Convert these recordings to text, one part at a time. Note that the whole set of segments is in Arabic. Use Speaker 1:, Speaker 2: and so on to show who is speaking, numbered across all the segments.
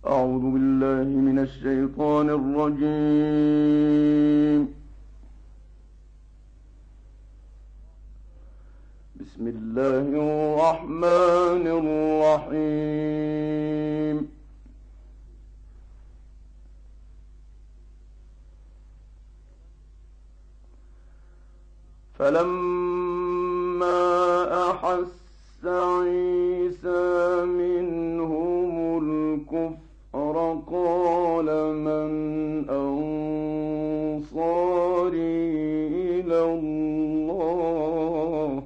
Speaker 1: أعوذ بالله من الشيطان الرجيم. بسم الله الرحمن الرحيم. فلما أحس عيسى منهم الكفر قال من أنصاري إلى الله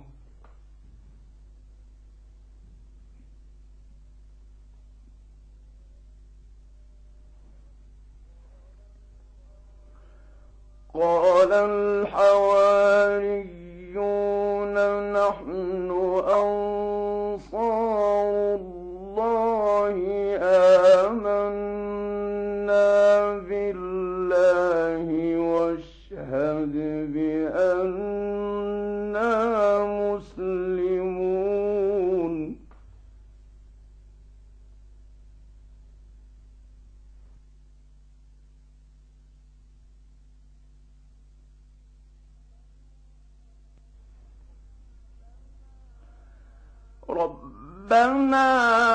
Speaker 1: قال الحواريون نحن أنصار الله آمنا بالله واشهد بأننا مسلمون. ربنا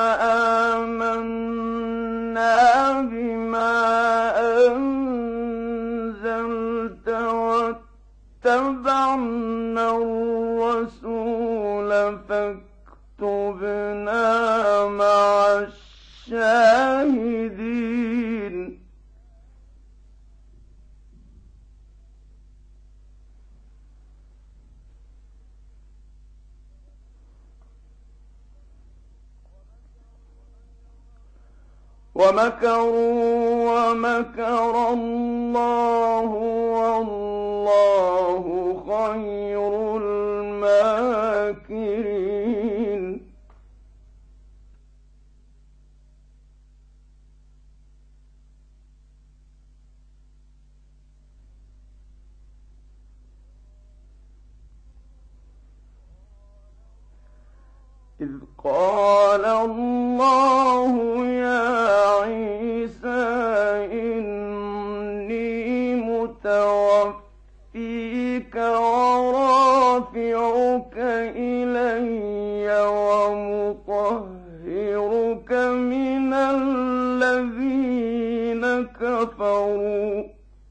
Speaker 1: آمنا بما أنزلت واتبعنا الرسول فاكتبنا مع الشاهدين. ومكروا ومكر الله والله خير الماكرين. إذ قال الله يا عيسى إني متوفيك ورافعك إلي ومطهرك من الذين كفروا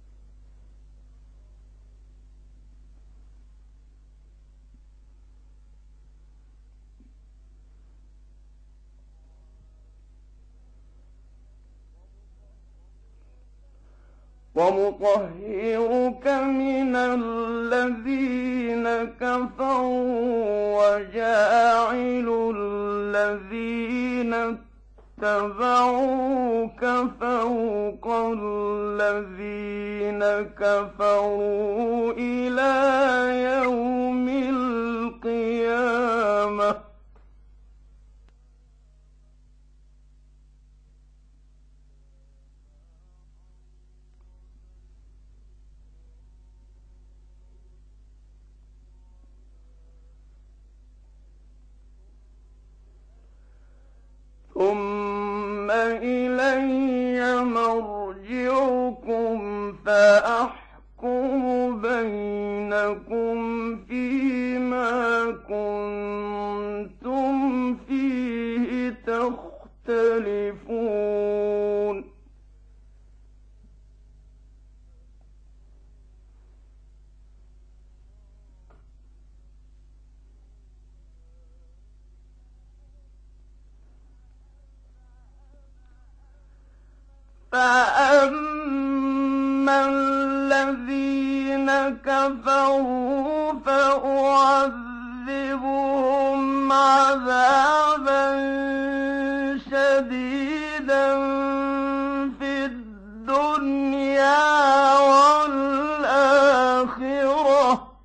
Speaker 1: وجاعل الذين اتبعوك فوق الذين كفروا إلى يوم القيامة. ثم إلي مرجعكم فأحكم بينكم فيما كنتم فيه تختلفون. فأما الذين كفروا فأعذبهم عذابا شديدا في الدنيا والآخرة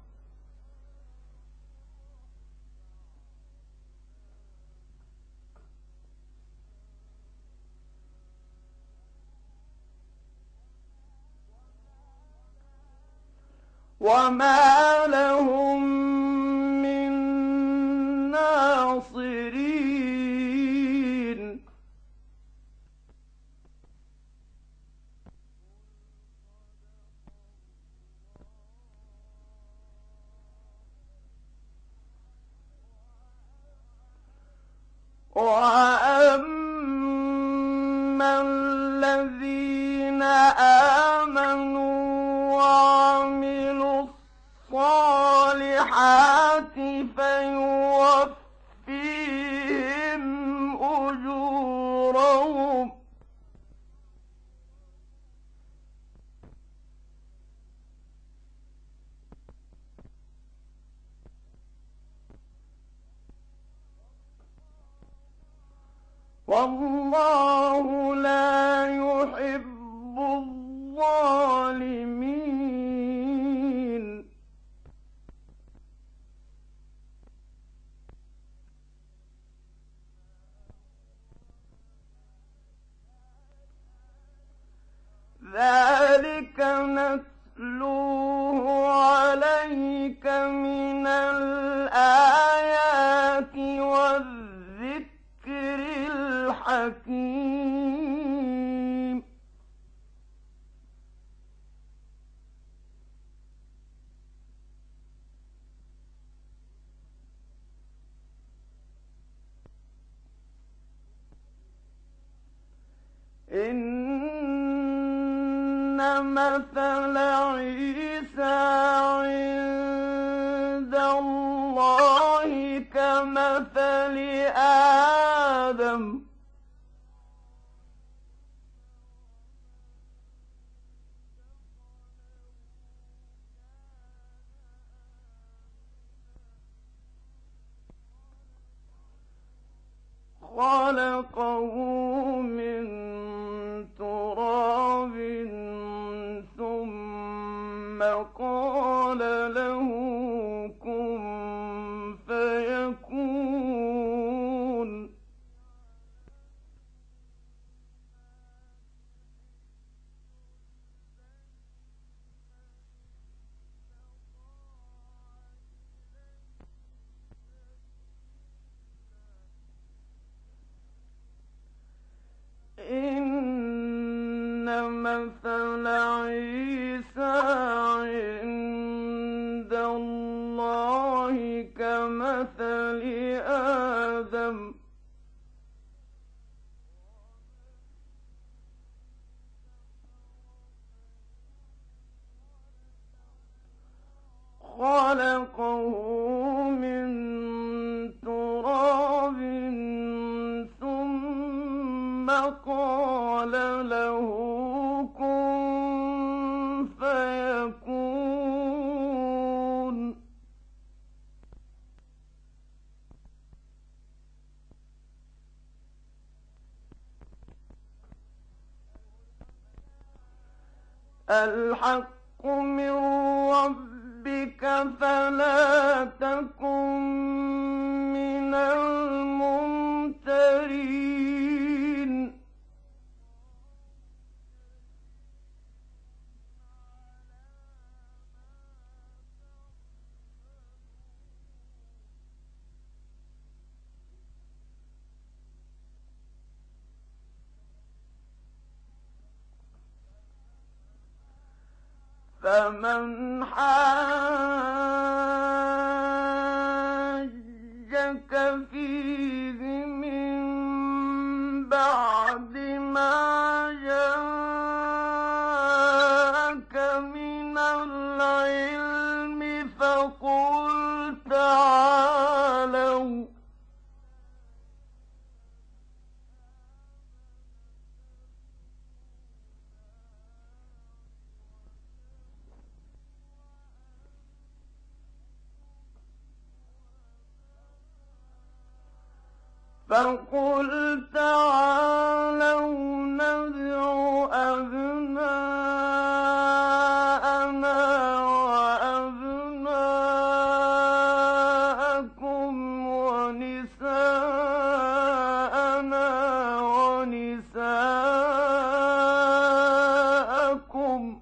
Speaker 1: وما لهم من ناصرين. وأما الذين آمنوا وعملوا الصالحات فيوفيهم أجورهم والله لا يحب الظالمين ذلك نتلوه عليك من الآيات والذكر الحكيم إن مثل عيسى عند الله كمثل آدم خلقه من تراب ثم قال له كن فيكون إن مثل عيسى عند الله كمثل آدم خلقه من تراب ثم قال له كن فيكون الحق من ربك فلا تكن من الممترين فمن حاجك فيه من بعد ما جاءك من العلم فقل تعالوا ندع أبناءنا وأبناءكم ونساءنا ونساءكم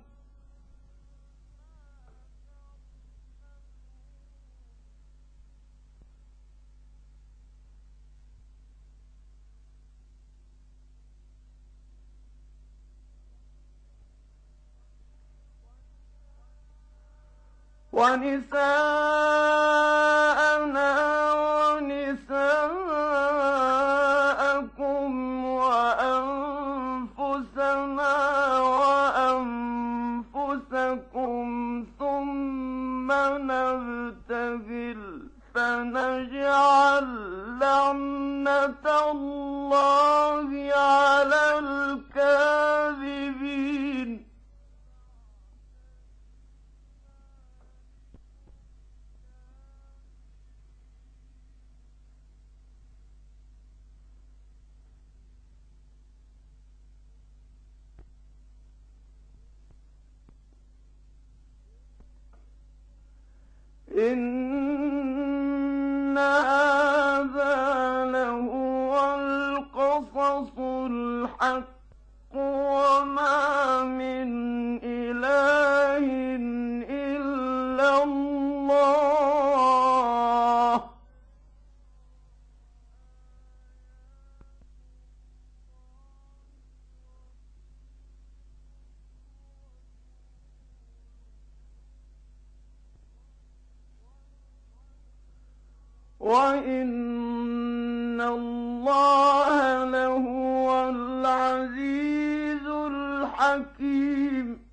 Speaker 1: ونساءنا ونساءكم نجعل لعنة الله على الكاذبين إن هذا لهو القصص الحق وما من إله إلا الله وإن الله لهو العزيز الحكيم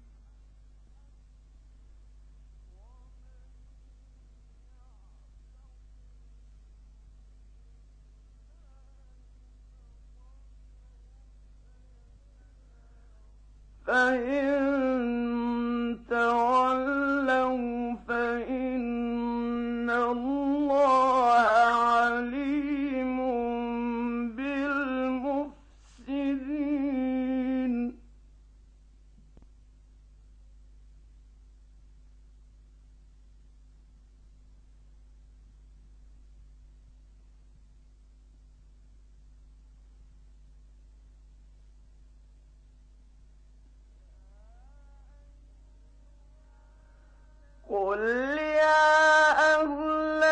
Speaker 1: فإن تولوا فإن الله عليم بالمفسدين قل يا أهل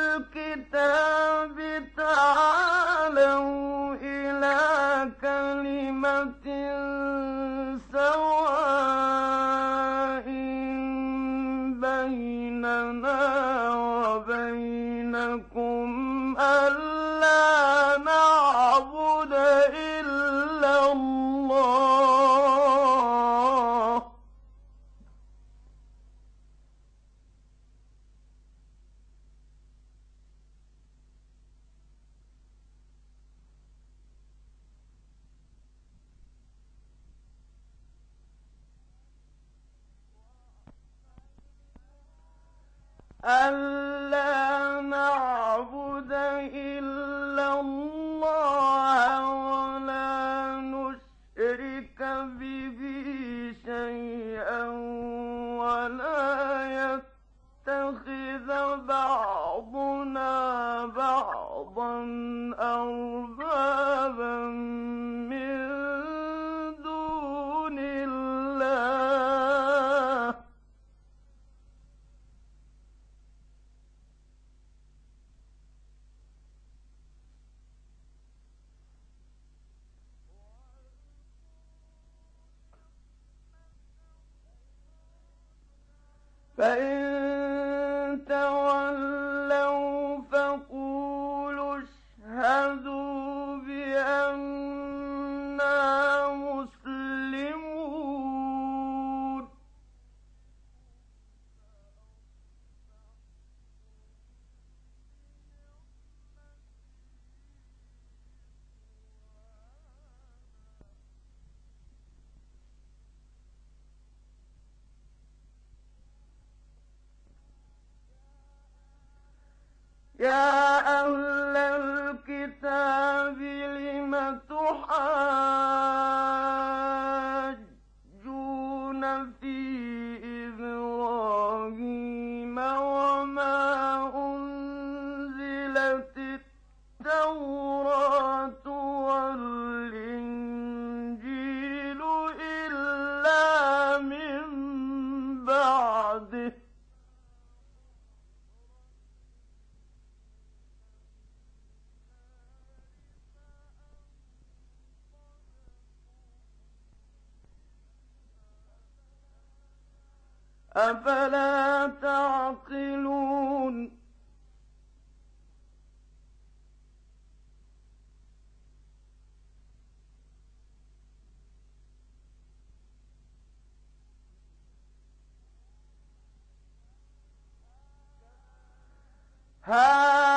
Speaker 1: الكتاب تعالوا إلى كلمة سواء بيننا وبينكم ألا نعبد إلا الله ألا نعبد إلا الله ولا نشرك به شيئا ولا يتخذ بعضنا بعضا أربابا من دون الله فإن تولوا فقولوا اشهدوا بأننا مسلمون يا أهل الكتاب لم تحاجون في إبراهيم وما أنزلت التوراة والإنجيل إلا من بعده أفلا تعقلون ها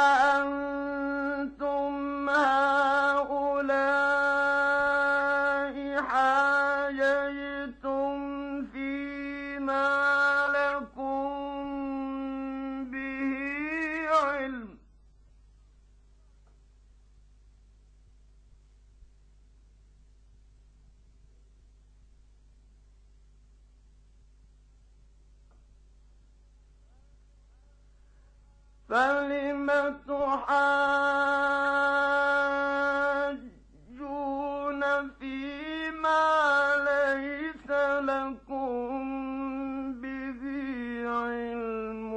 Speaker 1: فلم تحاجون فيما ليس لكم به علم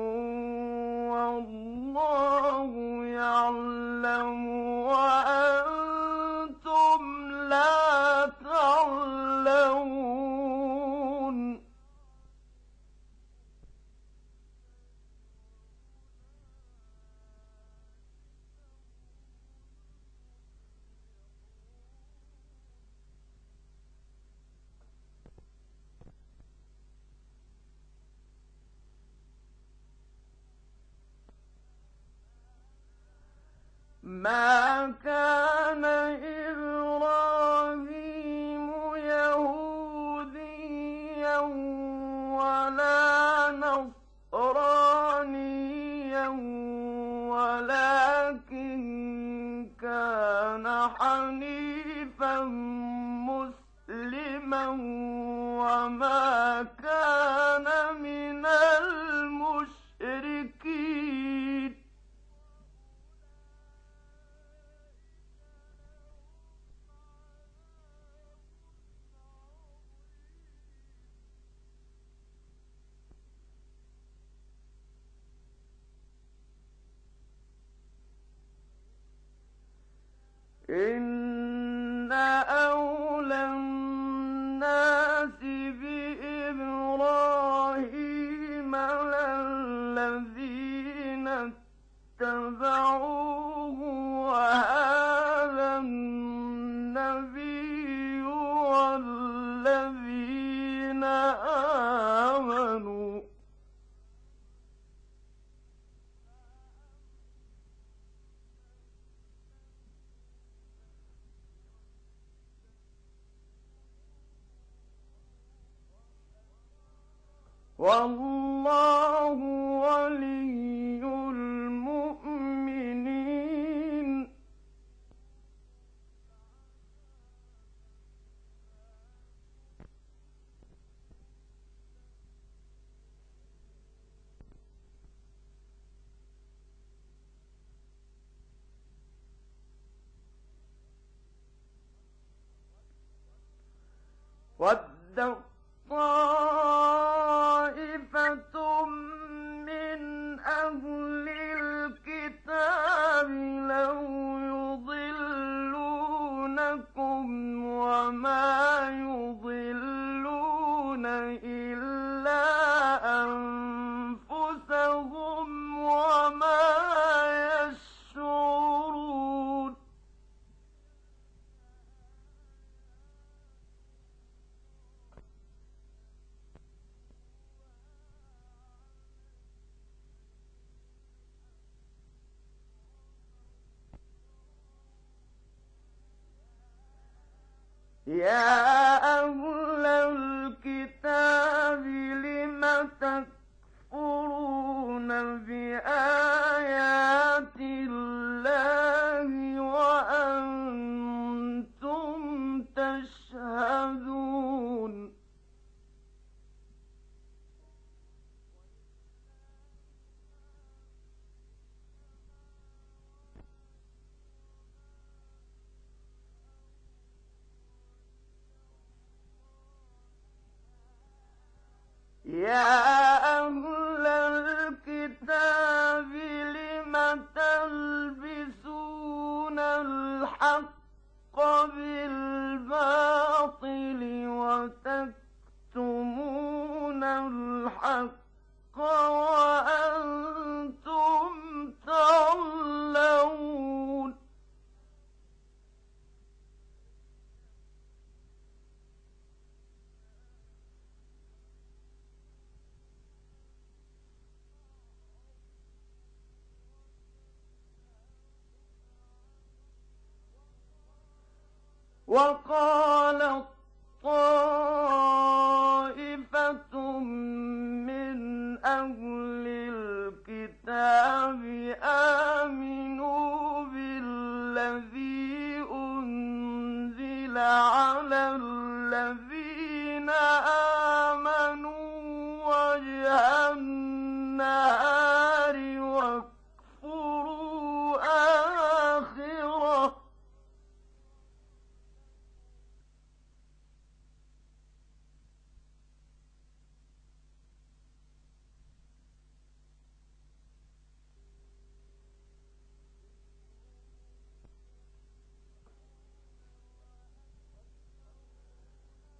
Speaker 1: والله يعلم وأنتم لا تعلمون. ما كان إبراهيم يهوديا ولا نصرانيا ولكن كان حنيفا مسلما وما كان من المشركين. إن أولى الناس بإبراهيم للذين اتبعوه وهذا النبي والذين آمنوا. والله ولي المؤمنين. ود طائفة من أهل الكتاب لو يضلونكم وما يضلون إلا أنفسهم وما يشعرون. يا أهل الكتاب لم تكفرون بآيات الله وأنتم تشهدون. يا أهل الكتاب لم تلبسون الحق بالباطل وتكتمون الحق وأنتم تعلمون. وقالت طائفة من أهل الكتاب آمنوا بالذي أنزل على الذين آمنوا وجه النهار واكفروا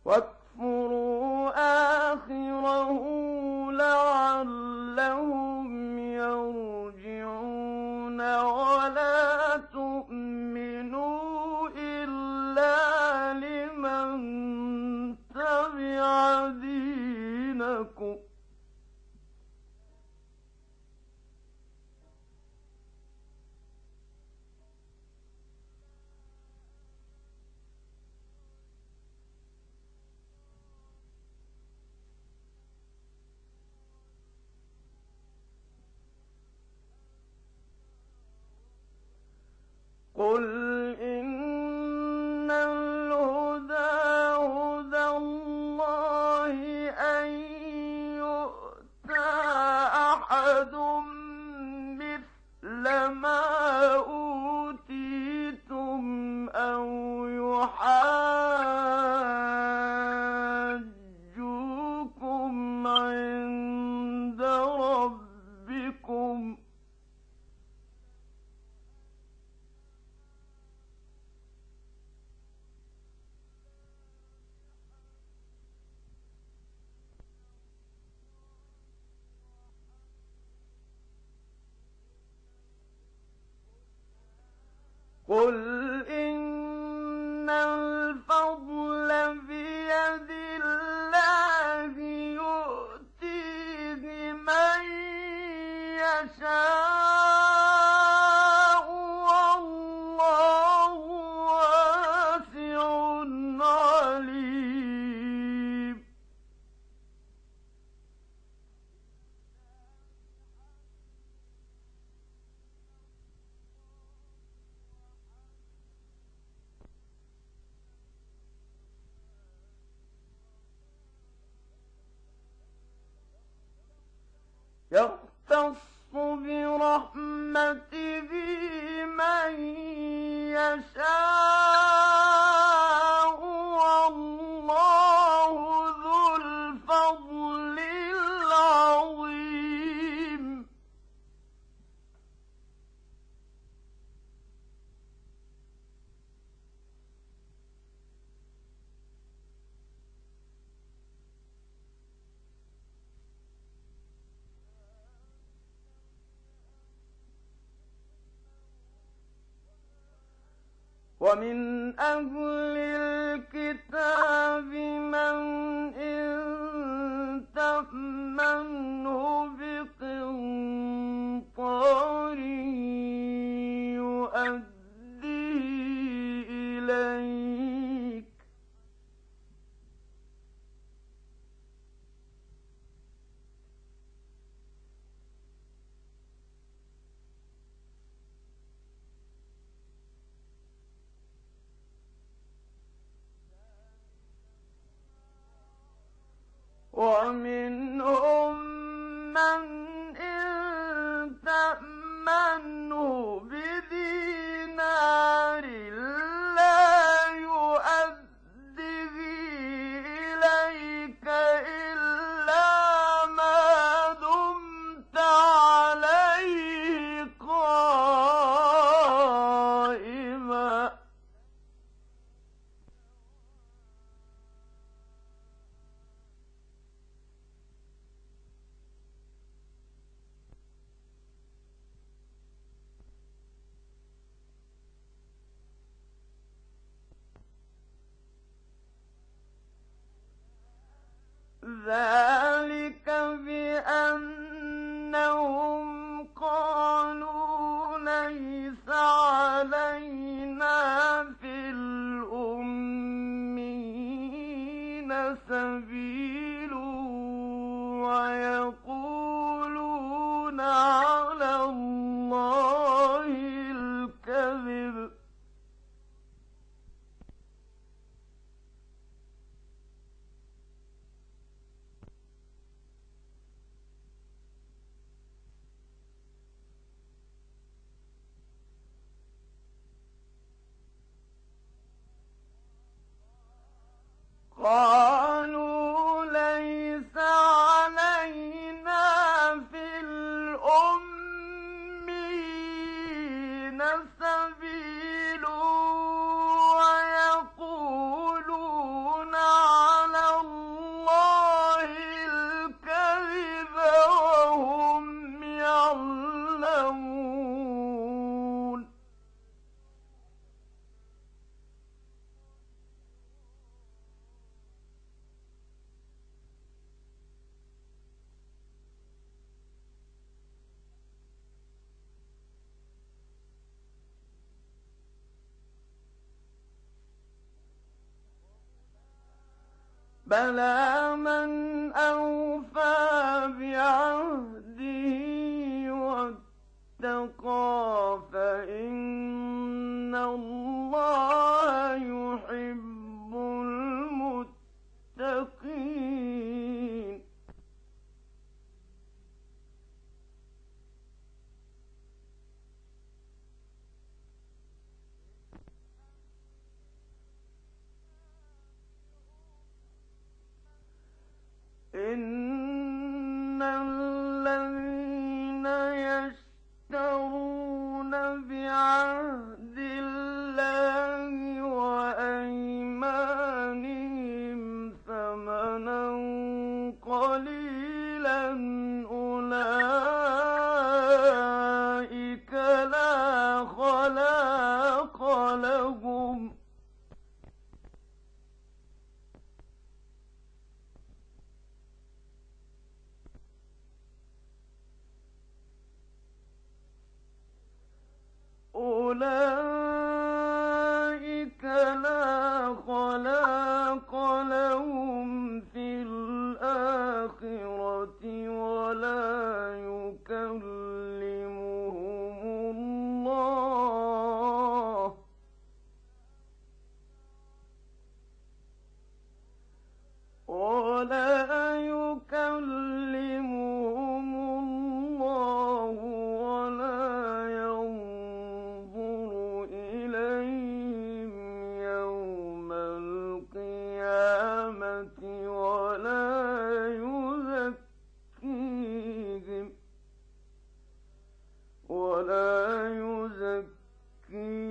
Speaker 1: واكفروا آخره لعلهم يرجعون ولا تؤمنوا إلا لمن تبع دينكم قل إن الهدى هدى الله أن يؤتى أحد مثل ما أوتيتم أو يحاجوكم عند ربكم قل إن الفضل بيد الله يؤتيه من يشاء والله واسع عليم يختص برحمته من يشاء والله ذو الفضل العظيم ومن أهل الكتاب من إن تأمنه بقنطار يؤديه إليك ومنهم من إن تأمنه بدينار لا يؤده إليك إلا ما دمت عليه قائما ذلك بأنهم قالوا ليس علينا في الأمين سبيل ويقولون على الله الكذب قالوا ليس علينا في الأمين سبيل ويقولون على بلى من أوفى بعهده واتقى فإن الله يحب المتقين. إن الذين يشترون بعهد الله وأيمانهم ثمنا قليلا أولئك لا خلاق لهم في الآخرة ولا يكلمهم الله ولا ينظر إليهم يوم القيامة ولا يزكيهم